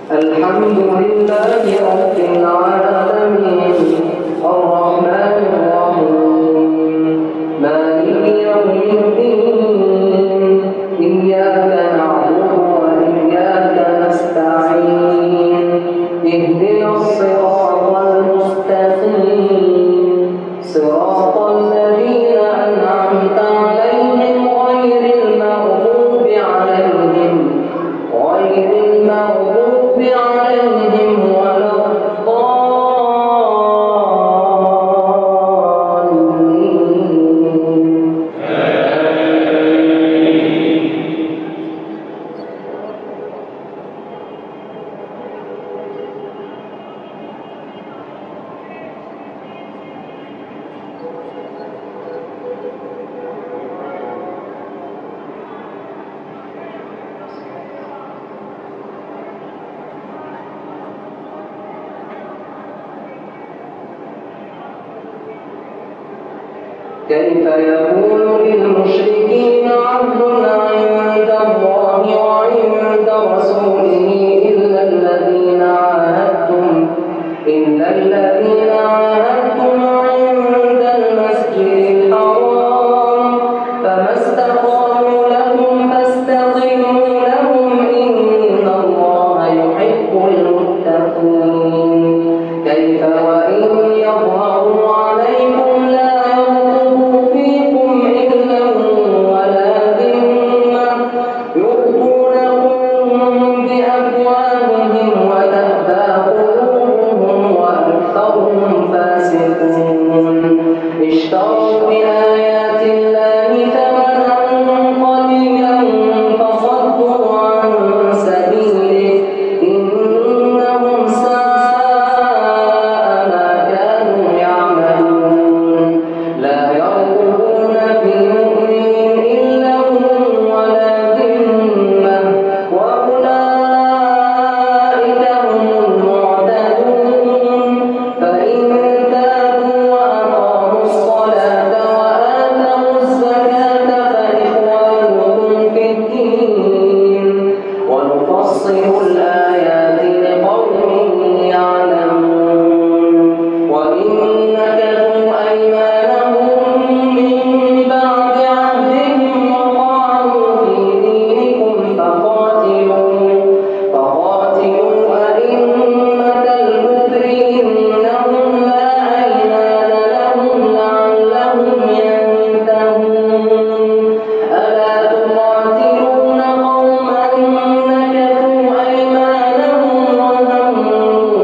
الحمد لله رب العالمين الرحمن الرحيم مالك يوم الدين إياك نعبد وإياك نستعين اهدنا الصراط المستقيم صراط الذين أنعمت عليهم غير المغضوب عليهم ولا كيف يكون للمشركين عهد عند الله وعند رسوله إلا الذين عاهدتم عند المسجد الحرام فما استقاموا لكم فاستقيموا لهم إن الله يحب المتقين كيف وإن يظهروا عليكم لا اشتروا بآيات الله ثمنا قليلا فصدوا عن سبيله إنهم ساء ما كانوا يعملون لا يرقبون في مؤمن إلا ولا ذمة وأولئك هم المعتدون فإن الآيات لقوم يعلمون وإن نكثوا أيمانهم من بعد عهدهم وطعنوا في دينكم فقاتلوا أئمة الكفر إنهم لا أيمان لهم لعلهم ينتهون ألا تقاتلون قوما نكثوا أيمانهم وهموا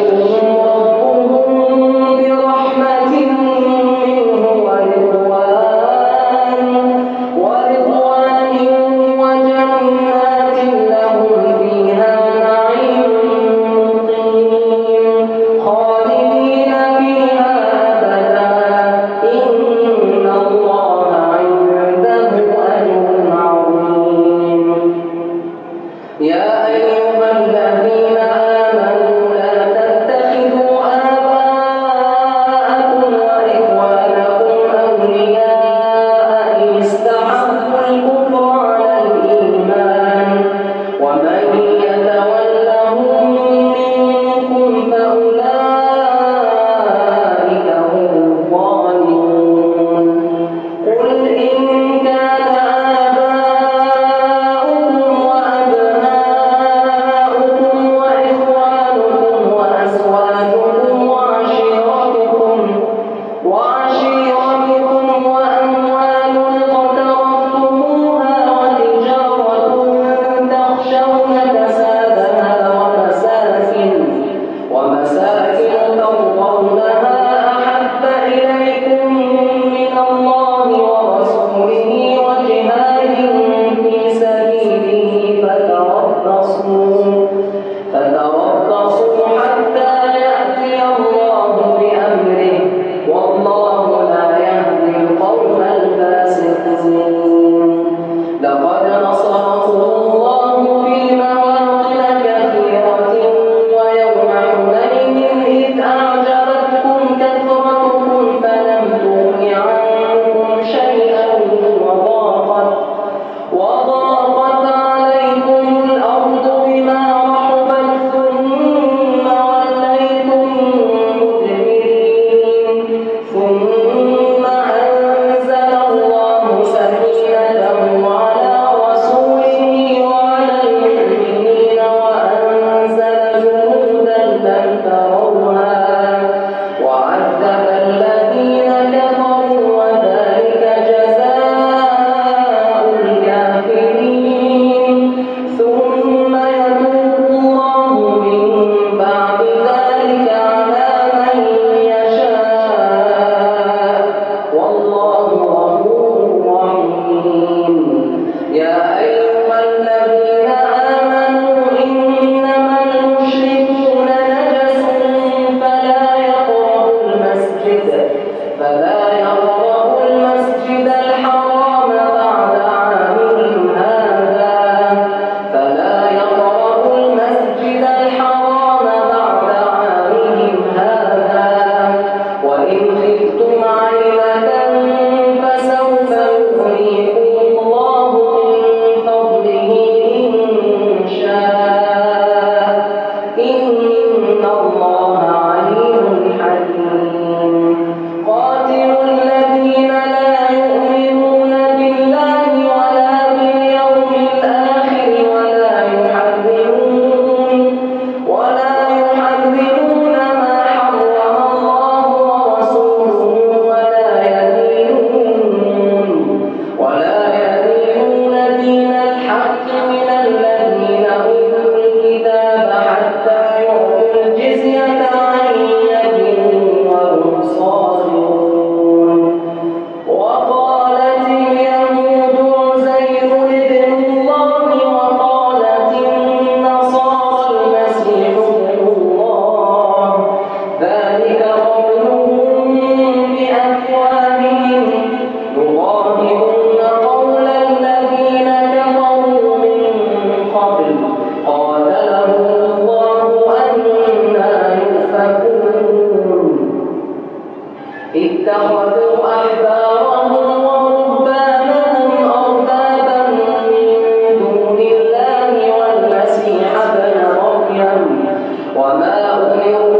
اتخذوا أحبارهم ورهبانهم أربابا من دون الله والمسيح ابن مريم وما أمروا